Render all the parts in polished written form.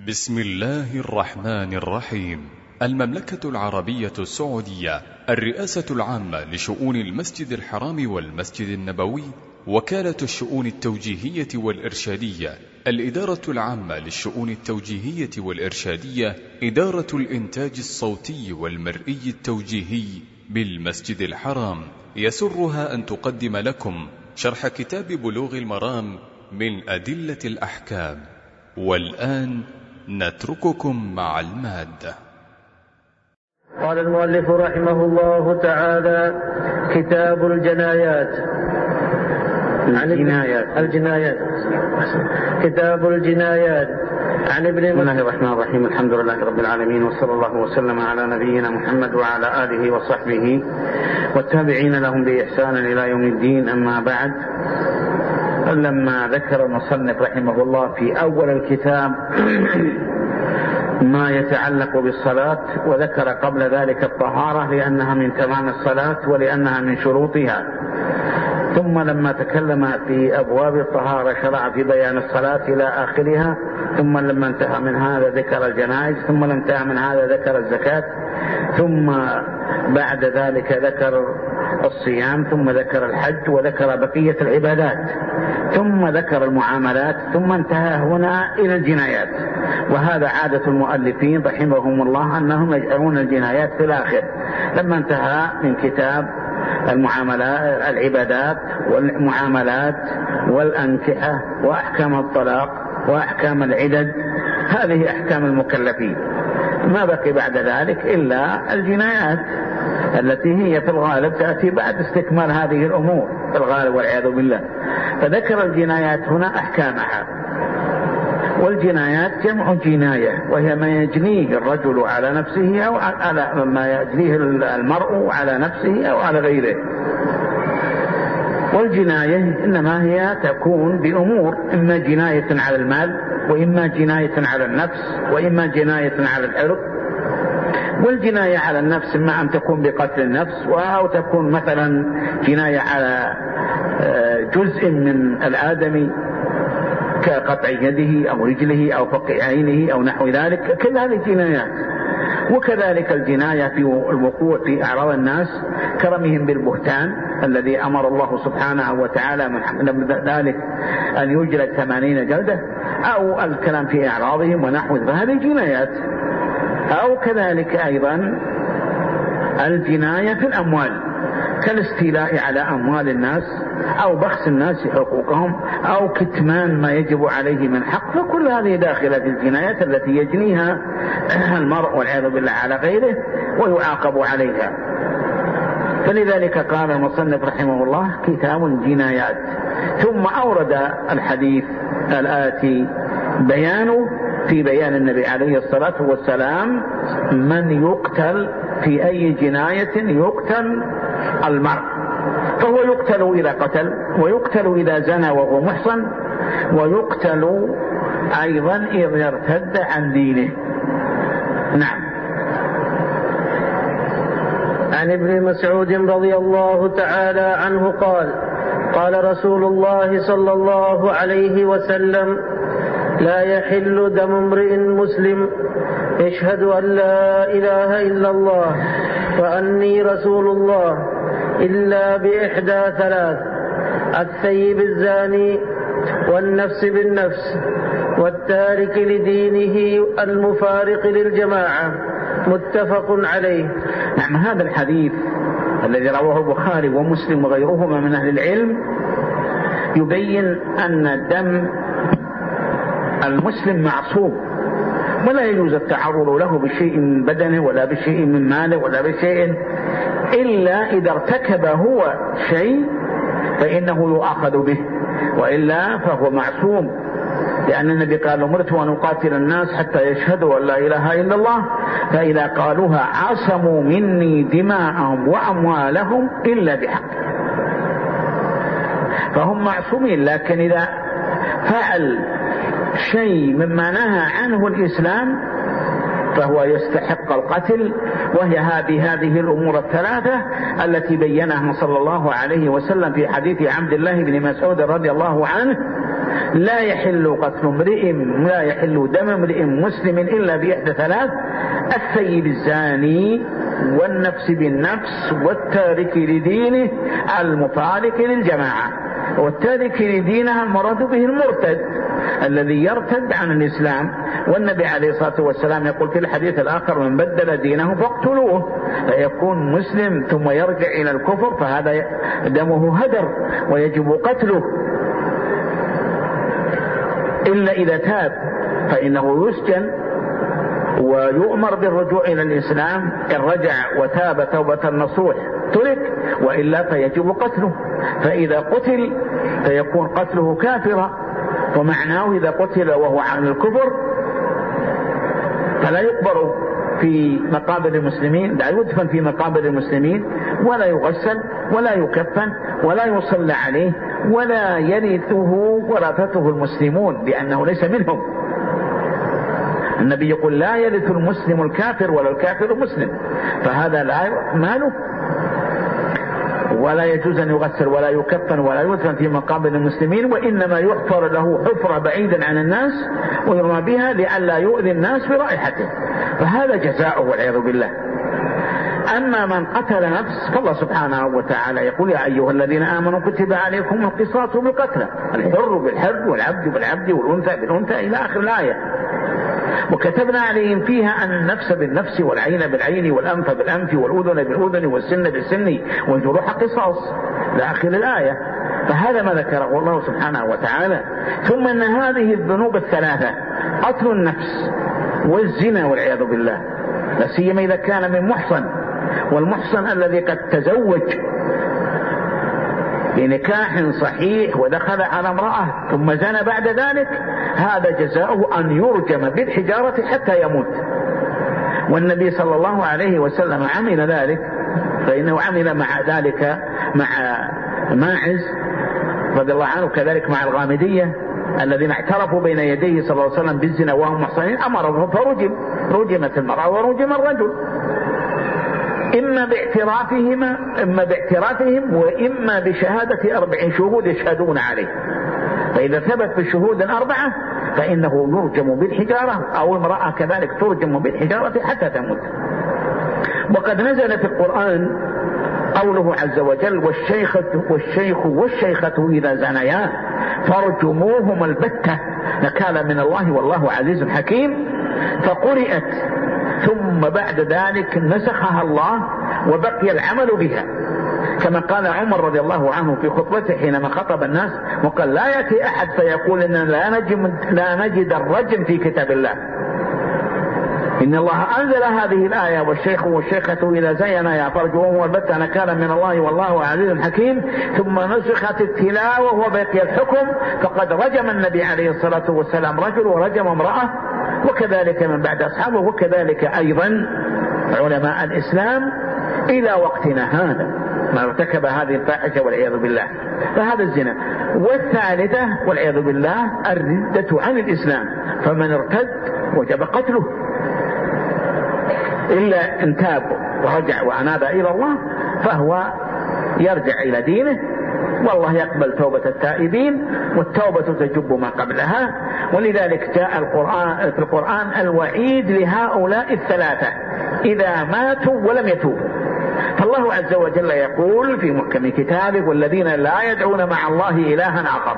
بسم الله الرحمن الرحيم. المملكة العربية السعودية، الرئاسة العامة لشؤون المسجد الحرام والمسجد النبوي، وكالة الشؤون التوجيهية والإرشادية، الإدارة العامة للشؤون التوجيهية والإرشادية، إدارة الإنتاج الصوتي والمرئي التوجيهي بالمسجد الحرام، يسرها أن تقدم لكم شرح كتاب بلوغ المرام من أدلة الأحكام. والآن نترككم مع المادة. قال المؤلف رحمه الله تعالى: كتاب الجنايات. الجنايات. كتاب الجنايات. عن ابن بسم الله الرحمن الرحيم. الحمد لله رب العالمين، وصلى الله وسلم على نبينا محمد وعلى آله وصحبه والتابعين لهم بإحسان إلى يوم الدين. أما بعد، لما ذكر المصنف رحمه الله في أول الكتاب ما يتعلق بالصلاة، وذكر قبل ذلك الطهارة لأنها من تمام الصلاة ولأنها من شروطها، ثم لما تكلم في أبواب الطهارة شرع في بيان الصلاة إلى آخرها، ثم لما انتهى من هذا ذكر الجنائز، ثم لما انتهى من هذا ذكر الزكاة، ثم بعد ذلك ذكر الصيام، ثم ذكر الحج، وذكر بقية العبادات، ثم ذكر المعاملات، ثم انتهى هنا إلى الجنايات. وهذا عادة المؤلفين رحمهم الله أنهم يجعلون الجنايات في الآخر. لما انتهى من كتاب المعاملات، العبادات والمعاملات والأنكحة وأحكام الطلاق وأحكام العدد، هذه أحكام المكلفين، ما بقي بعد ذلك إلا الجنايات التي هي في الغالب تأتي بعد استكمال هذه الأمور في الغالب والعياذ بالله. فذكر الجنايات هنا أحكامها. والجنايات جمع جناية، وهي ما يجنيه الرجل على نفسه أو على ما يجنيه المرء على نفسه أو على غيره. والجناية إنما هي تكون بأمور، إما جناية على المال، وإما جناية على النفس، وإما جناية على العرض. والجناية على النفس إما أن تكون بقتل النفس، أو تكون مثلا جناية على جزء من الآدمي كقطع يده أو رجله أو فقع عينه أو نحو ذلك، كل هذه جنايات. وكذلك الجناية في الوقوع في أعراض الناس كرمهم بالبهتان الذي أمر الله سبحانه وتعالى من ذلك أن يجلد 80 جلدة، أو الكلام في أعراضهم ونحو ذلك، هذه جنايات. أو كذلك أيضا الجناية في الأموال كالاستيلاء على أموال الناس، أو بخس الناس حقوقهم، أو كتمان ما يجب عليه من حق. فكل هذه داخلة في الجنايات التي يجنيها المرء والعياذ بالله على غيره ويعاقب عليها. فلذلك قال المصنف رحمه الله: كتاب الجنايات. ثم أورد الحديث الآتي بيانه في بيان النبي عليه الصلاة والسلام من يقتل في أي جناية يقتل المرء، فهو يقتل إذا قتل، ويقتل إذا زنى وهو محصن، ويقتل أيضا إذا ارتد عن دينه. نعم. عن ابن مسعود رضي الله تعالى عنه قال: قال رسول الله صلى الله عليه وسلم: لا يحل دم امرئ مسلم يشهد أن لا إله إلا الله وأني رسول الله إلا بإحدى ثلاث: الثيب الزاني، والنفس بالنفس، والتارك لدينه المفارق للجماعة. متفق عليه. نعم. هذا الحديث الذي رواه البخاري ومسلم وغيرهما من أهل العلم يبين أن دم المسلم معصوم، ولا يجوز التعرض له بشيء من بدنه ولا بشيء من ماله ولا بشيء، إلا إذا ارتكب هو شيء فإنه يؤاخذ به، وإلا فهو معصوم. لأن النبي قال: أمرت أن أقاتل الناس حتى يشهدوا أن لا إله إلا الله، فإذا قالوها عصموا مني دماءهم وأموالهم إلا بحق. فهم معصومين، لكن إذا فعل شيء مما نهى عنه الإسلام فهو يستحق القتل. وهي هذه الأمور الثلاثة التي بينها صلى الله عليه وسلم في حديث عبد الله بن مسعود رضي الله عنه لا يحل دم امرئ مسلم إلا بإحدى ثلاث: الثيب الزاني، والنفس بالنفس، والتارك لدينه المفارق للجماعة. والتارك لدينها المراد به المرتد الذي يرتد عن الإسلام، والنبي عليه الصلاة والسلام يقول في الحديث الآخر: من بدل دينه فاقتلوه. فيكون مسلم ثم يرجع إلى الكفر فهذا دمه هدر ويجب قتله، إلا إذا تاب فإنه يسجن ويؤمر بالرجوع إلى الإسلام. إن رجع وتاب توبة نصوح ترك، وإلا فيجب قتله. فإذا قتل فيكون قتله كافرا، ومعناه إذا قتل وهو عن الكفر فلا يقبر في مقابر المسلمين، لا يدفن في مقابر المسلمين، ولا يغسل ولا يكفن ولا يصلى عليه، ولا يرثه ورثته المسلمون لأنه ليس منهم. النبي يقول: لا يرث المسلم الكافر ولا الكافر المسلم، فهذا لا ماله، ولا يجوز أن يغسل ولا يكفن ولا يدفن في مقابر المسلمين، وإنما يحفر له حفرة بعيدا عن الناس ويرمى بها لئلا يؤذي الناس برائحته، فهذا جزاؤه والعياذ بالله. أما من قتل نفس فالله سبحانه وتعالى يقول: يا أيها الذين آمنوا كتب عليكم القصاص بالقتلى، الحر بالحر والعبد بالعبد والأنثى بالأنثى إلى آخر الآية. وكتبنا عليهم فيها أن النفس بالنفس والعين بالعين والأنف بالأنف والأذن بالأذن والسن بالسن والجروح قصاص إلى آخر الآية. فهذا ما ذكره الله سبحانه وتعالى. ثم أن هذه الذنوب الثلاثة: قتل النفس والزنا والعياذ بالله، لا سيما إذا كان من محصن، والمحصن الذي قد تزوج بنكاح صحيح ودخل على امرأة ثم زنى بعد ذلك، هذا جزاؤه أن يرجم بالحجارة حتى يموت. والنبي صلى الله عليه وسلم عمل ذلك، فإنه عمل مع ذلك مع ماعز رضي الله عنه، كذلك مع الغامدية الذين اعترفوا بين يديه صلى الله عليه وسلم بالزنا وهم محصنين، أمرهم فرجمت المرأة ورجم الرجل، إما باعترافهم وإما بشهادة 4 شهود يشهدون عليه. فإذا ثبت بالشهود 4 فإنه يرجم بالحجارة، أو المرأة كذلك ترجم بالحجارة حتى تموت. وقد نزل في القرآن قوله عز وجل: والشيخ والشيخة إذا زنيا فارجموهما البتة نكالا من الله والله عزيز حكيم. فقرئت ثم بعد ذلك نسخها الله وبقي العمل بها، كما قال عمر رضي الله عنه في خطبته حينما خطب الناس وقال: لا يأتي أحد فيقول إننا لا نجد الرجم في كتاب الله، إن الله أنزل هذه الآية: والشيخ والشيخة إذا زينا فرجموهما البتة نكالا من الله والله عزيز حكيم. ثم نسخت التلاوة وبقي الحكم، فقد رجم النبي عليه الصلاة والسلام رجل ورجم امرأة، وكذلك من بعد أصحابه، وكذلك أيضا علماء الإسلام إلى وقتنا هذا ما ارتكب هذه الفاحشة والعياذ بالله. فهذا الزنا. والثالثة والعياذ بالله الردة عن الإسلام، فمن ارتد وجب قتله إلا إن تاب ورجع وأناب إلى الله فهو يرجع إلى دينه، والله يقبل توبة التائبين، والتوبة تجب ما قبلها. ولذلك جاء في القرآن الوعيد لهؤلاء الثلاثة إذا ماتوا ولم يتوبوا. فالله عز وجل يقول في محكم كتابه: والذين لا يدعون مع الله إلها آخر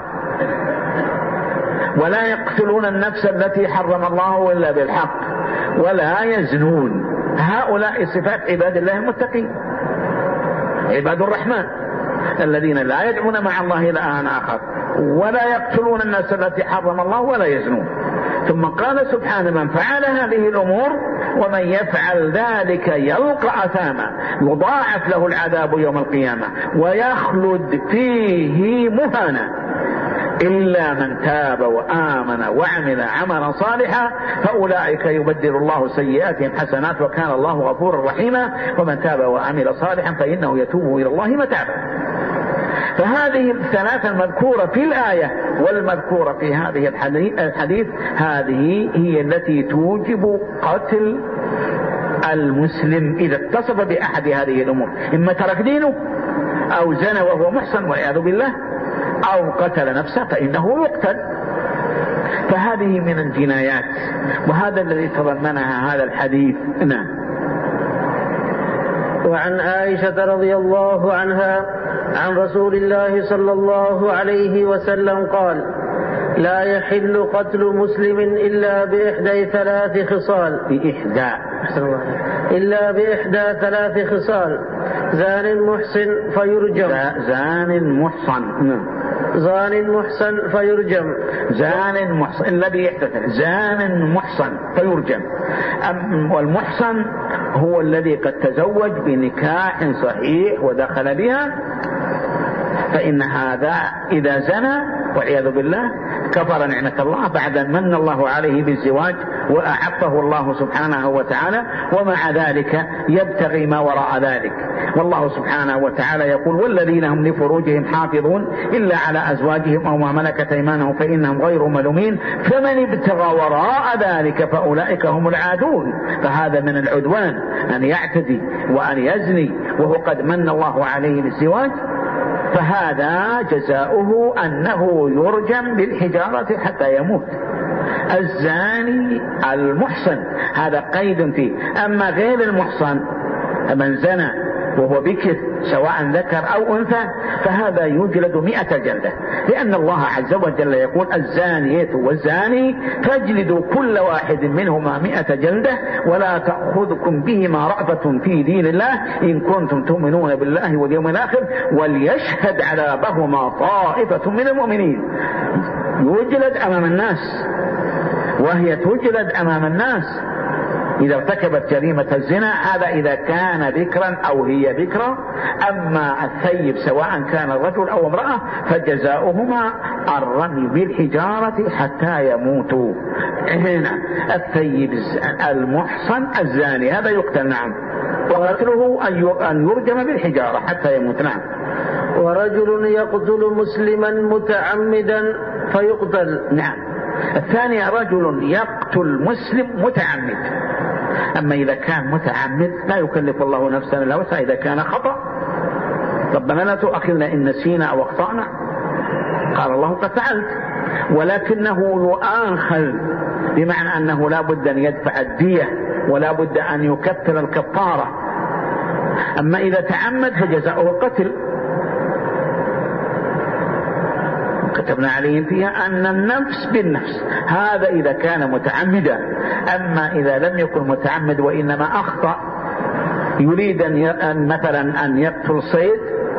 ولا يقتلون النفس التي حرم الله إلا بالحق ولا يزنون. هؤلاء صفات عباد الله المتقين، عباد الرحمن، الذين لا يدعون مع الله إلها آخر ولا يقتلون النفس التي حرم الله ولا يزنون. ثم قال سبحانه: من فعل هذه الأمور ومن يفعل ذلك يلقى أثاما يضاعف له العذاب يوم القيامة ويخلد فيه مهانا إلا من تاب وآمن وعمل عملا صالحا فأولئك يبدل الله سيئاتهم حسنات وكان الله غفورا رحيما. ومن تاب وعمل صالحا فإنه يتوب إلى الله متابا. فهذه الثلاثة المذكورة في الآية والمذكورة في هذه الحديث هذه هي التي توجب قتل المسلم إذا اتصف بأحد هذه الأمور، إما ترك دينه أو زنى وهو محصن والعياذ بالله أو قتل نفسه فإنه يقتل. فهذه من الجنايات، وهذا الذي تضمنها هذا الحديث. نعم. وعن عائشة رضي الله عنها عن رسول الله صلى الله عليه وسلم قال: لا يحل قتل مسلم إلا بإحدى ثلاث خصال. إلا بإحدى ثلاث خصال: زان محسن فيرجم. زان محسن فيرجم. زان محسن إلا بإحدى زان محسن فيرجم. والمحسن هو الذي قد تزوج بنكاح صحيح ودخل بها، فإن هذا إذا زنى والعياذ بالله كفر نعمة الله بعد أن من الله عليه بالزواج وأعطه الله سبحانه وتعالى، ومع ذلك يبتغي ما وراء ذلك. والله سبحانه وتعالى يقول: والذين هم لفروجهم حافظون إلا على أزواجهم أو ما ملكت أيمانهم فإنهم غير ملومين فمن ابتغى وراء ذلك فأولئك هم العادون. فهذا من العدوان أن يعتدي وأن يزني وهو قد من الله عليه بالزواج، فهذا جزاؤه أنه يرجم بالحجارة حتى يموت. الزاني المحصن هذا قيد فيه. أما غير المحصن من زنى وهو بكر سواء ذكر أو أنثى فهذا يجلد 100 جلدة، لأن الله عز وجل يقول: الزانية والزاني فاجلدوا كل واحد منهما 100 جلدة ولا تأخذكم بهما رأفة في دين الله إن كنتم تؤمنون بالله واليوم الآخر وليشهد عذابهما طائفة من المؤمنين. يجلد أمام الناس، وهي تجلد أمام الناس إذا ارتكبت جريمة الزنا، هذا إذا كان ذكرا أو هي ذكرى. أما الثيب سواء كان الرجل أو امرأة فجزاؤهما الرمي بالحجارة حتى يموتوا. هنا الثيب المحصن الزاني هذا يقتل، نعم، وقتله أن يرجم بالحجارة حتى يموت، نعم. ورجل يقتل مسلما متعمدا فيقتل، نعم. الثاني رجل يقتل مسلم متعمد. أما إذا كان متعمد لا يكلف الله نفسا إلا وسعها. إذا كان خطأ: ربنا لا تؤاخذنا إن نسينا أو أخطأنا، قال الله: قد فعلت، ولكنه يؤاخذ بمعنى أنه لا بد أن يدفع الدية ولا بد أن يكفر الكفارة. أما إذا تعمد فجزاؤه القتل. كتبنا عليهم فيها أن النفس بالنفس، هذا إذا كان متعمدا. أما إذا لم يكن متعمد وإنما أخطأ، يريد أن مثلا أن يقتل صيد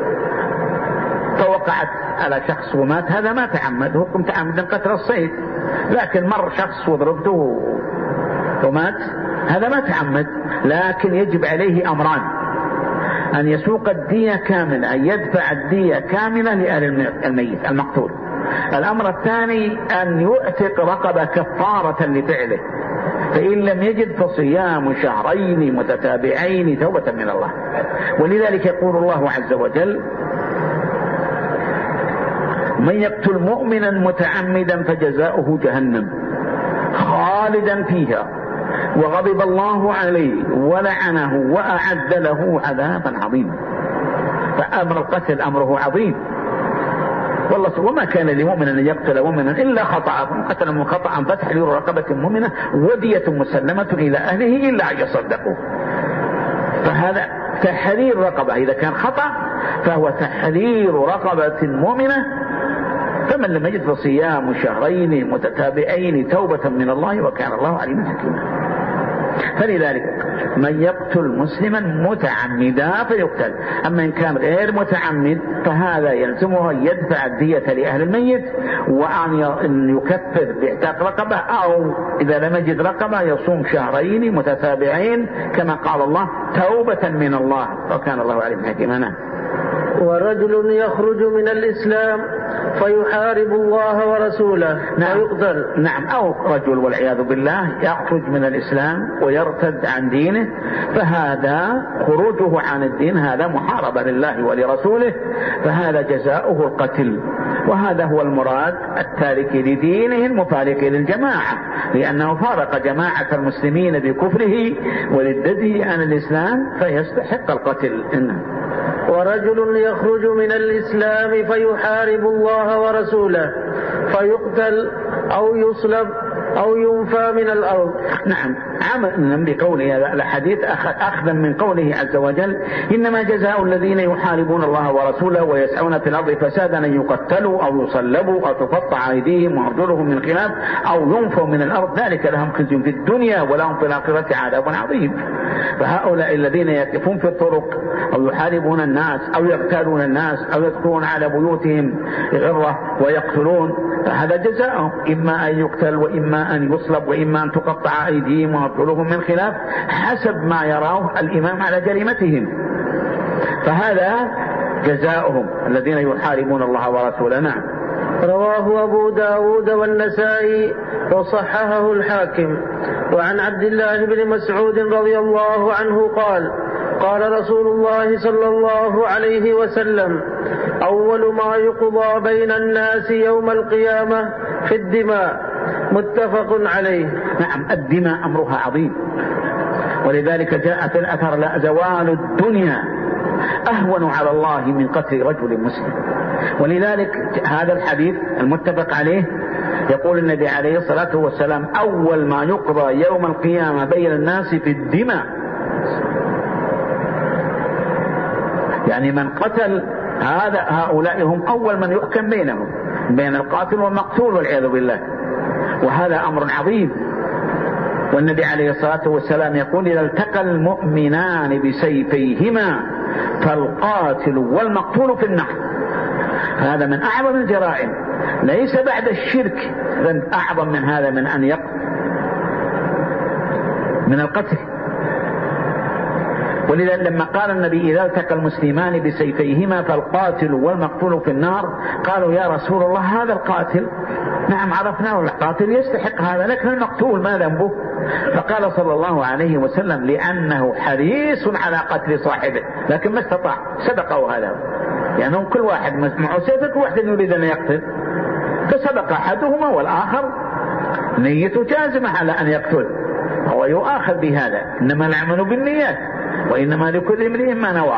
فوقعت على شخص ومات، هذا ما تعمد، هو متعمدا قتل الصيد، لكن مر شخص وضربته ومات، هذا ما تعمد. لكن يجب عليه أمران: أن يسوق الدية كاملة، أن يدفع الدية كاملة لأهل الميت المقتول. الأمر الثاني أن يعتق رقبة كفارة لفعله، فإن لم يجد فصيام شهرين متتابعين توبة من الله. ولذلك يقول الله عز وجل: من يقتل مؤمنا متعمدا فجزاؤه جهنم خالدا فيها وغضب الله عليه ولعنه وأعد له عذابا عظيما. فأمر القتل أمره عظيم، والله وما كان لمؤمن أن يقتل مؤمنا إلا خطأ، قتل من خطأ فتحرير رقبة مؤمنة ودية مسلمة إلى أهله إلا أن يصدقوا. فهذا تحرير رقبة، إذا كان خطأ فهو تحرير رقبة مؤمنة. فمن لم يجد فصيام شهرين متتابعين توبة من الله وكان الله عليما حكيما. فلذلك من يقتل مسلما متعمدا فيقتل. أما إن كان غير متعمد فهذا يلزمه أن يدفع الدية لأهل الميت، وأن يكفر باعتاق رقبة، أو إذا لم يجد رقبة يصوم شهرين متتابعين كما قال الله توبة من الله وكان الله عليما حكيما. ورجل يخرج من الإسلام فيحارب الله ورسوله ويقتل. نعم. أو رجل والعياذ بالله يخرج من الإسلام ويرتد عن دينه، فهذا خروجه عن الدين هذا محاربة لله ولرسوله، فهذا جزاؤه القتل. وهذا هو المراد التارك لدينه المفارق للجماعة، لأنه فارق جماعة المسلمين بكفره وردته عن الإسلام فيستحق القتل. ورجل يخرج من الإسلام فيحارب الله ورسوله فيقتل أو يصلب أو ينفى من الأرض. نعم، عملا بقوله هذا الحديث أخذا من قوله عز وجل: إنما جزاء الذين يحاربون الله ورسوله ويسعون في الأرض فسادا أن يقتلوا أو يصلبوا أو تقطع أيديهم وأرجلهم من خلاف أو ينفوا من الأرض ذلك لهم خزي في الدنيا ولهم في الآخرة عذاب عظيم. فهؤلاء الذين يقفون في الطرق أو يحاربون الناس أو يقتلون الناس أو يدخلون على بيوتهم غرة ويقتلون، فهذا جزاؤهم، إما أن يقتل وإما أن يصلب وإما أن تقطع أيديهم وأرجلهم من خلاف حسب ما يراه الإمام على جريمتهم. فهذا جزاؤهم الذين يحاربون الله ورسوله. نعم. رواه أبو داود والنسائي وصححه الحاكم. وعن عبد الله بن مسعود رضي الله عنه قال: قال رسول الله صلى الله عليه وسلم: أول ما يقضى بين الناس يوم القيامة في الدماء. متفق عليه. نعم، الدماء أمرها عظيم، ولذلك جاء في الأثر: لا زوال الدنيا أهون على الله من قتل رجل مسلم. ولذلك هذا الحديث المتفق عليه يقول النبي عليه الصلاة والسلام: أول ما يقضى يوم القيامة بين الناس في الدماء، يعني من قتل هؤلاء هم أول من يحكم بينهم، بين القاتل والمقتول والعياذ بالله، وهذا أمر عظيم. والنبي عليه الصلاة والسلام يقول: إذا التقى المؤمنان بسيفيهما فالقاتل والمقتول في النار. هذا من أعظم الجرائم، ليس بعد الشرك أعظم من هذا، من أن يقتل من القتل. ولذا لما قال النبي: إذا التقى المسلمان بسيفيهما فالقاتل والمقتول في النار، قالوا: يا رسول الله هذا القاتل، نعم عرفناه القاتل يستحق هذا، لكن المقتول ما ذنبه؟ فقال صلى الله عليه وسلم: لأنه حريص على قتل صاحبه لكن ما استطاع، سبقه هذا، يعني كل واحد معه سيف، كل واحد يريد أن يقتل، فسبق أحدهما والآخر نيته جازمة على أن يقتل، هو يؤاخذ بهذا. إنما العمل بالنيات وإنما لكل امرئ ما نوى.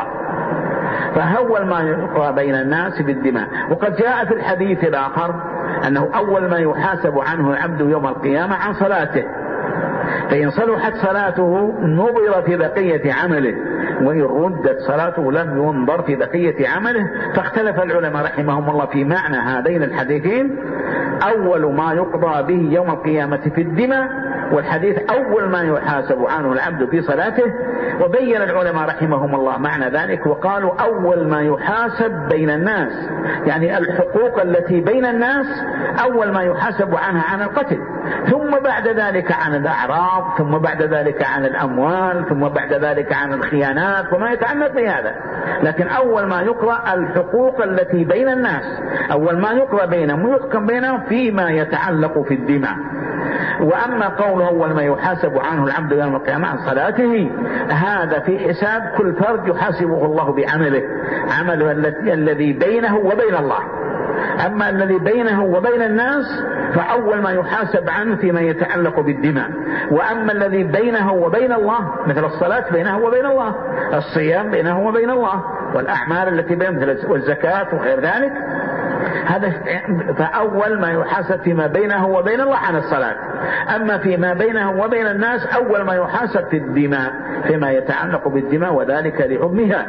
فأول ما يقضى بين الناس بالدماء. وقد جاء في الحديث الآخر أنه أول ما يحاسب عنه العبد يوم القيامة عن صلاته، فإن صلحت صلاته نظر في بقية عمله، وإن ردت صلاته لم ينظر في بقية عمله. فاختلف العلماء رحمهم الله في معنى هذين الحديثين: أول ما يقضى به يوم القيامة في الدماء، والحديث أول ما يحاسب عنه العبد في صلاته. وبين العلماء رحمهم الله معنى ذلك وقالوا: أول ما يحاسب بين الناس، يعني الحقوق التي بين الناس أول ما يحاسب عنها عن القتل، ثم بعد ذلك عن الأعراض، ثم بعد ذلك عن الأموال، ثم بعد ذلك عن الخيانات وما يتعلق بهذا. لكن أول ما يقرأ الحقوق التي بين الناس، أول ما يقرأ بينهم ويحكم بينهم فيما يتعلق في الدماء. وأما قوله أول ما يحاسب عنه العبد يوم القيامة عن صلاته، هذا في حساب كل فرد يحاسبه الله بعمله، عمله الذي بينه وبين الله. أما الذي بينه وبين الناس فأول ما يحاسب عنه فيما يتعلق بالدماء. وأما الذي بينه وبين الله مثل الصلاة بينه وبين الله، الصيام بينه وبين الله، والأعمال التي بينه مثل والزكاة وغير ذلك، هذا فأول ما يحاسب فيما بينه وبين الله عن الصلاة. أما فيما بينه وبين الناس أول ما يحاسب في الدماء، فيما يتعلق بالدماء، وذلك لحكمها.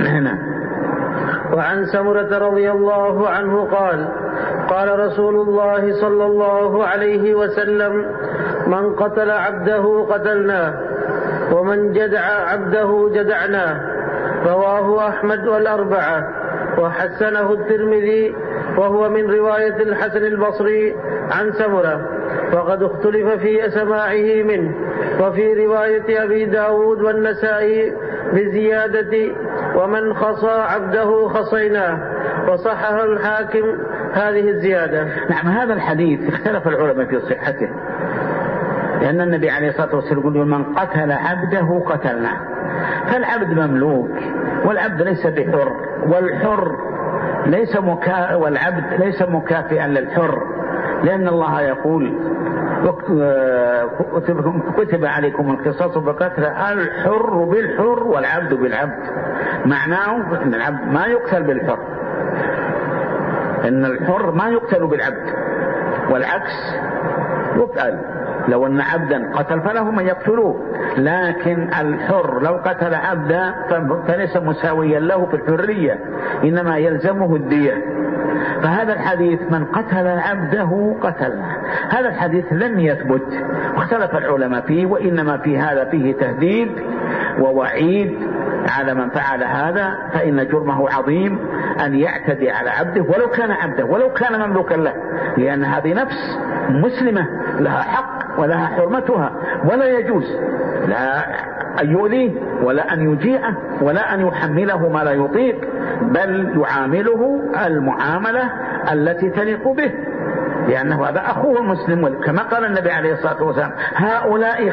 وعن سمرة رضي الله عنه قال: قال رسول الله صلى الله عليه وسلم: من قتل عبده قتلناه، ومن جدع عبده جدعناه. رواه أحمد والأربعة، وحسنه الترمذي، وهو من رواية الحسن البصري عن سمرة، وقد اختلف في سماعه منه. وفي رواية أبي داود والنسائي بزيادة: ومن خصى عبده خصيناه. وصحح الحاكم هذه الزيادة. نعم، هذا الحديث اختلف العلماء في صحته، لأن النبي عليه الصلاة والسلام يقول: من قتل عبده قتلناه. فالعبد مملوك، والعبد ليس بحر، والحر والعبد ليس مكافئا للحر، لأن الله يقول: كتب عليكم القصاص بقتل الحر بالحر والعبد بالعبد. معناه أن العبد ما يقتل بالحر، أن الحر ما يقتل بالعبد، والعكس يفعل. لو أن عبدا قتل فله من يقتلوه، لكن الحر لو قتل عبدا فليس مساويا له في الحرية، إنما يلزمه الدية. فهذا الحديث من قتل عبده قتله، هذا الحديث لم يثبت واختلف العلماء فيه، وإنما في هذا فيه تهديد ووعيد على من فعل هذا، فإن جرمه عظيم أن يعتدي على عبده ولو كان عبده ولو كان مملوكا له، لأن هذه نفس مسلمة لها حق ولها حرمتها، ولا يجوز لا أن يؤذيه ولا أن يجيعه ولا أن يحمله ما لا يطيق، بل يعامله المعاملة التي تليق به، لأنه هذا أخوه المسلم. كما قال النبي عليه الصلاة والسلام: هؤلاء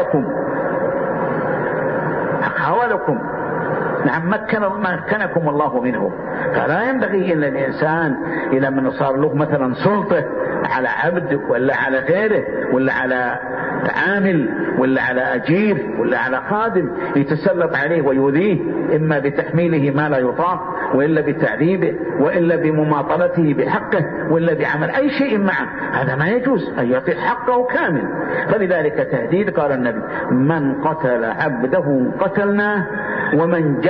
خولكم، نعم مكنكم الله منه. فلا ينبغي إلا الإنسان إلى من صار له مثلا سلطة على عبد ولا على غيره ولا على عامل ولا على أجير ولا على خادم يتسلط عليه ويؤذيه، إما بتحميله ما لا يطاق، وإلا بتعذيبه، وإلا بمماطلته بحقه، وإلا بعمل أي شيء معه. هذا ما يجوز، أن يعطي حقه كامل. فلذلك تهديد قال النبي: من قتل عبده قتلناه، ومن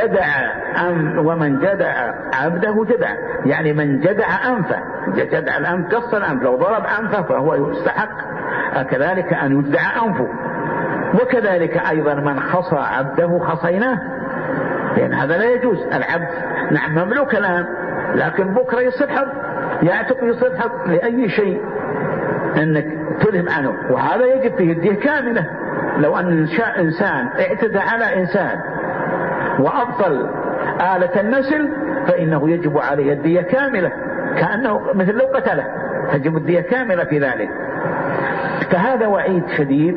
جدع عبده جدع، يعني من جدع أنفه، جدع الأنف قص الأنف، لو ضرب أنفه فهو يستحق كذلك أن يجدع أنفه. وكذلك أيضا من خصى عبده خصيناه، لأن هذا لا يجوز. العبد نعم مملوك الآن، لكن بكرة يصير حر، يعتق يصير حر لأي شيء أنك تلهم عنه، وهذا يجب فيه الدية كاملة. لو أن إنسان اعتدى على إنسان وأبطل آلة النسل فإنه يجب عليه الدية كاملة، كأنه مثل لو قتله، تجب الدية كاملة في ذلك. فهذا وعيد شديد.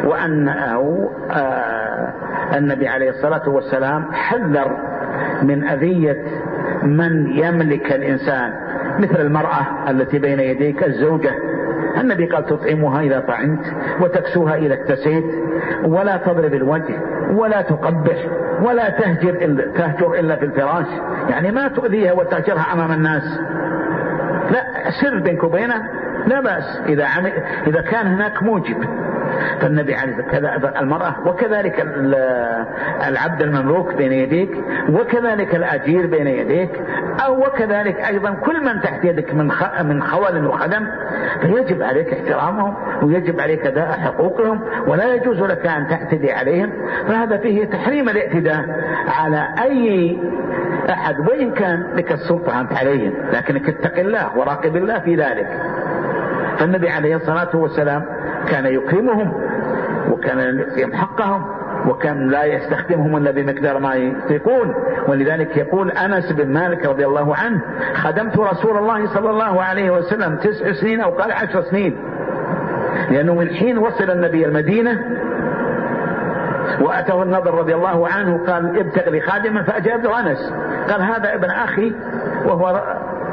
النبي عليه الصلاة والسلام حذر من أذية من يملك الإنسان، مثل المرأة التي بين يديك الزوجة. النبي قال: تطعمها إذا طعمت، وتكسوها إذا اكتسيت، ولا تضرب الوجه، ولا تقبح، ولا تهجر إلا في الفراش، يعني ما تؤذيها وتهجرها أمام الناس، لا، سر بينك وبينها لا بأس إذا كان هناك موجب. فالنبي عليه كذا المرأة، وكذلك العبد المملوك بين يديك، وكذلك الأجير بين يديك، أو وكذلك أيضا كل من تحت يدك من خول وخدم، فيجب عليك احترامهم ويجب عليك أداء حقوقهم، ولا يجوز لك أن تعتدي عليهم. فهذا فيه تحريم الاعتداء على أي أحد، وإن كان لك السلطة أنت عليهم، لكنك اتق الله وراقب الله في ذلك. فالنبي عليه الصلاة والسلام كان يكرمهم، وكان يعطيهم حقهم، وكان لا يستخدمهم إلا بمقدار ما يطيقون. ولذلك يقول أنس بن مالك رضي الله عنه: خدمت رسول الله صلى الله عليه وسلم 9 سنين، أو قال 10 سنين، لأنه من حين وصل النبي المدينة وأتاه النضر رضي الله عنه قال: ابتغ لي خادما، فأجاب له أنس، قال: هذا ابن أخي وهو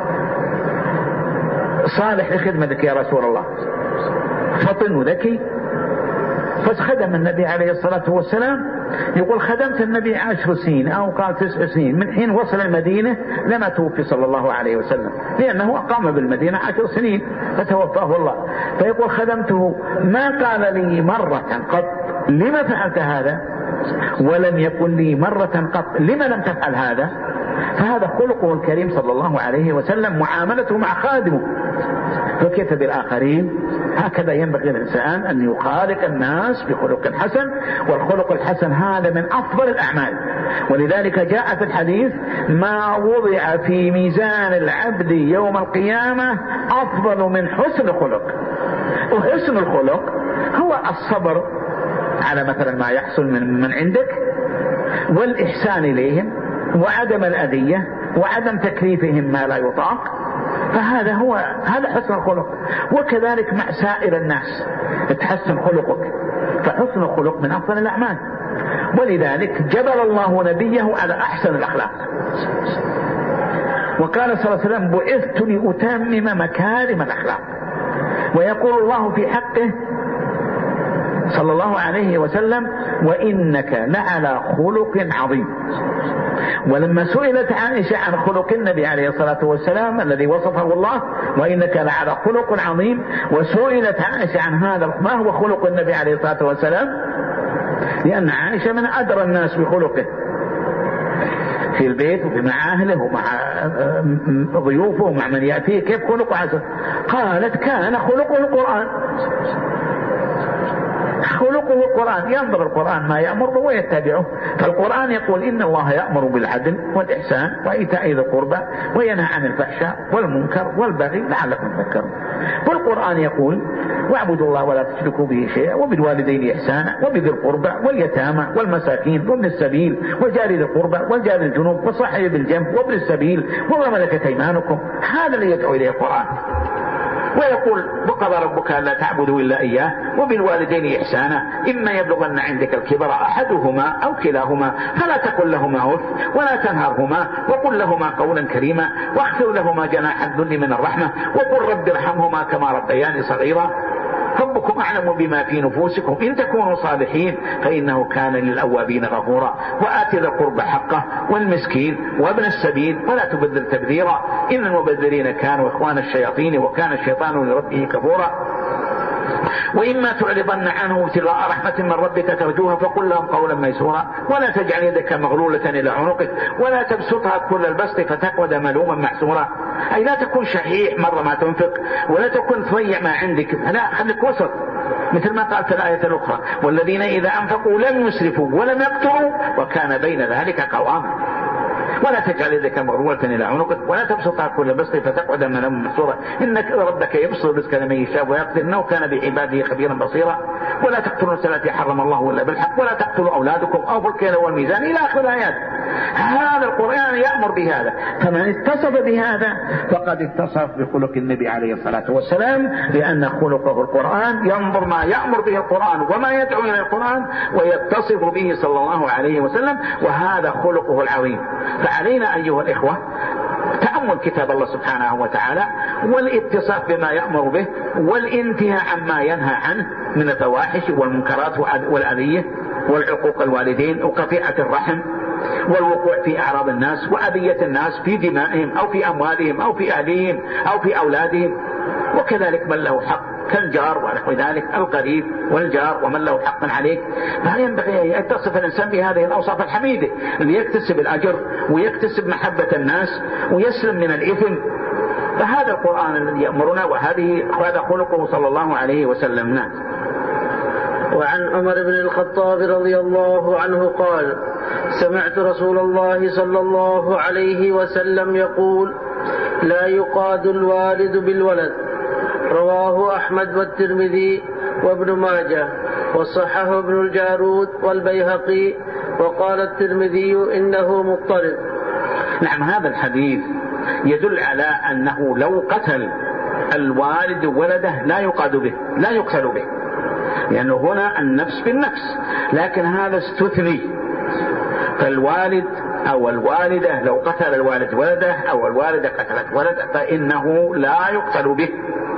صالح لخدمتك يا رسول الله، فطن وذكي. فخدم النبي عليه الصلاة والسلام. يقول: خدمت النبي 10 سنين، أو قال 9 سنين، من حين وصل المدينة لما توفي صلى الله عليه وسلم، لأنه أقام بالمدينة 10 سنين فتوفاه الله. فيقول: خدمته ما قال لي مرة قط لما فعلت هذا، ولم يقل لي مرة قط لما لم تفعل هذا. فهذا خلقه الكريم صلى الله عليه وسلم، معاملته مع خادمه. فكيف بالآخرين؟ هكذا ينبغي الإنسان أن يخالق الناس بخلق حسن، والخلق الحسن هذا من أفضل الأعمال. ولذلك جاء في الحديث: ما وضع في ميزان العبد يوم القيامة أفضل من حسن خلق. وحسن الخلق هو الصبر على مثلا ما يحصل من عندك، والإحسان إليهم، وعدم الأذية، وعدم تكليفهم ما لا يطاق. هذا حسن الخلق. وكذلك مع سائر الناس تحسن خلقك، فحسن الخلق من أفضل الأعمال. ولذلك جبل الله نبيه على أحسن الأخلاق، وقال صلى الله عليه وسلم: بعثت لأتمم مكارم الأخلاق. ويقول الله في حقه صلى الله عليه وسلم: وإنك لعلى خلق عظيم. ولما سئلت عائشة عن خلق النبي عليه الصلاة والسلام الذي وصفه الله وإنك لعلى خلق عظيم، وسئلت عائشة عن هذا ما هو خلق النبي عليه الصلاة والسلام، لأن عائشة من أدرى الناس بخلقه في البيت ومع أهله ومع ضيوفه ومع من يأتيه، كيف خلقه حسن؟ قالت كان خلقه القرآن، خلقه القرآن، ينظر القرآن ما يأمر به ويتبعه. فالقرآن يقول إن الله يأمر بالعدل والإحسان وإيتاء ذي القربى وينهى عن الفحشاء والمنكر والبغي لعلكم تذكرون. والقرآن يقول واعبدوا الله ولا تشركوا به شيئا وبالوالدين إحسانا وبذي القربى واليتامى والمساكين وابن السبيل وجار ذي القربى والجار الجنوب وصاحب بالجنب وابن السبيل وما ملكت أيمانكم. هذا اللي يدعو إليه القرآن. ويقول وقضى ربك ألا تعبدوا إلا إياه وبالوالدين إحسانا إما يبلغن عندك الكبر أحدهما أو كلاهما فلا تقل لهما أف ولا تنهرهما وقل لهما قولا كريما واخفض لهما جناح الذل من الرحمة وقل رب ارحمهما كما ربياني صغيرا ربكم أعلم بما في نفوسكم إن تكونوا صالحين فإنه كان للأوابين غفورا وآت ذا القربى حقه والمسكين وابن السبيل ولا تبذر تبذيرا إن المبذرين كانوا إخوان الشياطين وكان الشيطان لربه كفورا وإما تعرضن عنه ابتغاء رحمة من ربك ترجوها فقل لهم قولا ميسورا ولا تجعل يدك مغلولة إلى عنقك ولا تبسطها كل البسط فتقعد ملوما محسورا. أي لا تكون شحيح مرة ما تنفق ولا تكون تضيع ما عندك، لا خليك وسط مثل ما قال في الآية الأخرى والذين إذا أنفقوا لم يسرفوا ولم يقتروا وكان بين ذلك قواما. ولا تجعل يدك مغلولة إلى عنقك ولا تبسطها كل بسط فتقعد ملوما محسورا إنك ربك يبسط الرزق لمن يشاء ويقدر إنه كان بعباده خبيرا بصيرا. ولا تقتلوا النفس التي حرم الله إلا بالحق ولا تقتلوا أولادكم أوفوا الكيل والميزان إلى آخر الآيات. هذا القرآن يأمر بهذا، فمن اتصف بهذا فقد اتصف بخلق النبي عليه الصلاة والسلام، لأن خلقه القرآن، ينظر ما يأمر به القرآن وما يدعو إلى القرآن ويتصف به صلى الله عليه وسلم، وهذا خلقه العظيم. فعلينا أيها الإخوة تأمل كتاب الله سبحانه وتعالى والاتصاف بما يأمر به والانتهاء عما ينهى عنه من الفواحش والمنكرات والأذية والعقوق الوالدين وقطيعة الرحم والوقوع في أعراض الناس وأذية الناس في دمائهم أو في أموالهم أو في أهليهم أو في أولادهم، وكذلك من له حق كالجار ونحو ذلك القريب والجار ومن له حق عليك. فينبغي أن يتصف الإنسان بهذه الأوصاف الحميدة ليكتسب الأجر ويكتسب محبة الناس ويسلم من الإثم. فهذا القرآن الذي يأمرنا وهذا خلقه صلى الله عليه وسلم. وعن عمر بن الخطاب رضي الله عنه قال سمعت رسول الله صلى الله عليه وسلم يقول لا يقاد الوالد بالولد. رواه أحمد والترمذي وابن ماجه وصححه ابن الجارود والبيهقي وقال الترمذي إنه مضطرب. نعم، هذا الحديث يدل على أنه لو قتل الوالد ولده لا يقاد به لا يقتل به، لأنه هنا النفس بالنفس، لكن هذا استثني. فالوالد أو الوالدة لو قتل الوالد ولده أو الوالدة قتلت ولده فإنه لا يقتل به،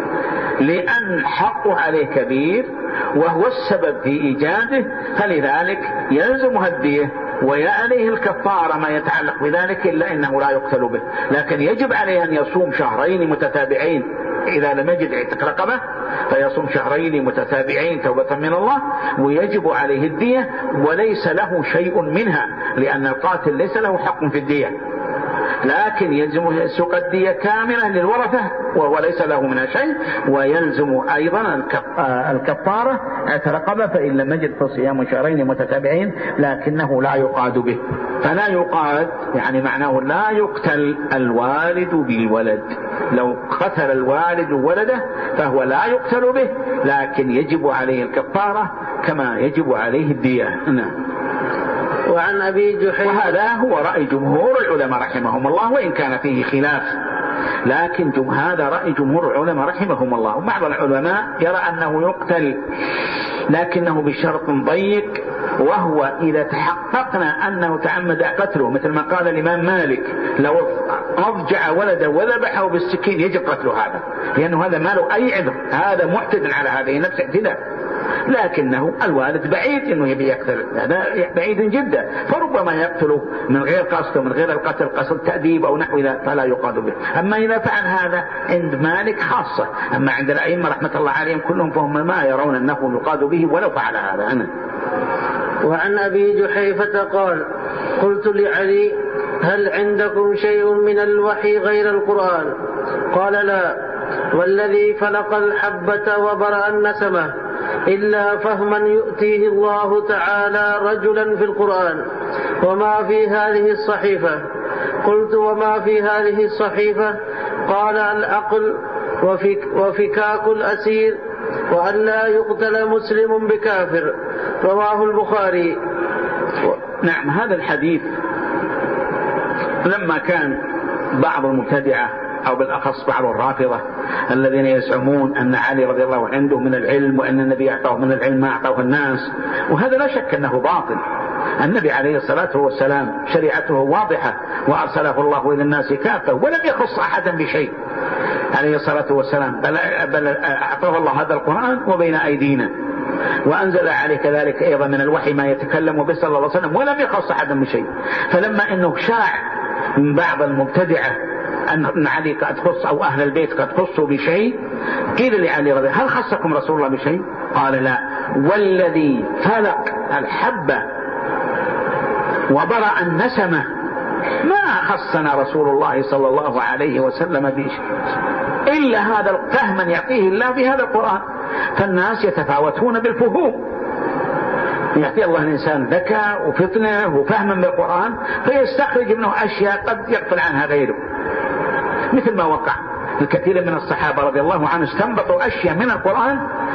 لأن حقه عليه كبير وهو السبب في إيجاده، فلذلك يلزم الدية ويعليه الكفارة ما يتعلق بذلك، إلا إنه لا يقتل به. لكن يجب عليه أن يصوم شهرين متتابعين إذا لم يجد عتق رقبة، فيصوم شهرين متتابعين توبة من الله، ويجب عليه الدية وليس له شيء منها، لأن القاتل ليس له حق في الدية، لكن يلزمه سوق الدية كاملة للورثة وهو ليس له منها شيء، ويلزم أيضا الكفارة رقبة، فإن لم يجد فصيام شهرين متتابعين، لكنه لا يقاد به. فلا يقاد يعني معناه لا يقتل الوالد بالولد. لو قتل الوالد ولده فهو لا يقتل به، لكن يجب عليه الكفارة كما يجب عليه الدية. وعن أبي جحيم، وهذا هو رأي جمهور العلماء رحمهم الله، وإن كان فيه خلاف، لكن هذا رأي جمهور العلماء رحمهم الله. وبعض العلماء يرى أنه يقتل لكنه بشرط ضيق، وهو إذا تحققنا أنه تعمد قتله، مثل ما قال الإمام مالك لو أضجع ولده وذبحه بالسكين يجب قتله هذا، لأنه هذا ما له أي عذر، هذا معتد على هذه نفس اعتداء. لكنه الوالد بعيد أنه يبي يقتل، هذا بعيد جدا، فربما يقتله من غير قصد ومن غير القتل قصد تأديب أو نحو ذلك فلا يقاد به. أما إذا فعل هذا عند مالك خاصة، أما عند الأئمة رحمة الله عليهم كلهم فهم ما يرون أنه يقاد به ولو فعل هذا. أنا. وعن أبي جحيفة قال: قلت لعلي: هل عندكم شيء من الوحي غير القرآن؟ قال: لا، والذي فلق الحبة وبرأ النسمة إلا فهما يؤتيه الله تعالى رجلا في القرآن. وما في هذه الصحيفة؟ قلت: وما في هذه الصحيفة؟ قال: العقل وفكاك الأسير وأن لا يقتل مسلم بكافر. رواه البخاري. نعم، هذا الحديث لما كان بعض المبتدعة أو بالأخص بعض الرافضة الذين يزعمون أن علي رضي الله عنده من العلم وأن النبي أعطاه من العلم ما أعطاه الناس، وهذا لا شك أنه باطل. النبي عليه الصلاة والسلام شريعته واضحة وأرسله الله إلى الناس كافة ولم يخص أحدا بشيء عليه الصلاة والسلام، بل أعطاه الله هذا القرآن وبين أيدينا، وأنزل عليه كذلك أيضا من الوحي ما يتكلم به صلى الله عليه وسلم ولم يخص أحدا بشيء. فلما أنه شاع من بعض المبتدعة أن علي قد خص أو أهل البيت قد خصوا بشيء، قيل لعلي رضي: هل خصكم رسول الله بشيء؟ قال: لا، والذي فلق الحبة وبرأ النسمة ما خصنا رسول الله صلى الله عليه وسلم بشيء إلا هذا الفهم يعطيه الله في هذا القرآن. فالناس يتفاوتون بالفهوم، يعطي الله الإنسان ذكاء وفطنة وفهما بالقرآن فيستخرج منه أشياء قد يغفل عنها غيره، مثل ما وقع الكثير من الصحابة رضي الله عنهم استنبطوا أشياء من القرآن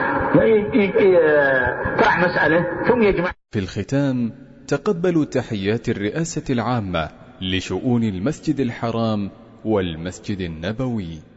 طرح مسألة ثم يجمع. في الختام تقبلوا تحيات الرئاسة العامة لشؤون المسجد الحرام والمسجد النبوي.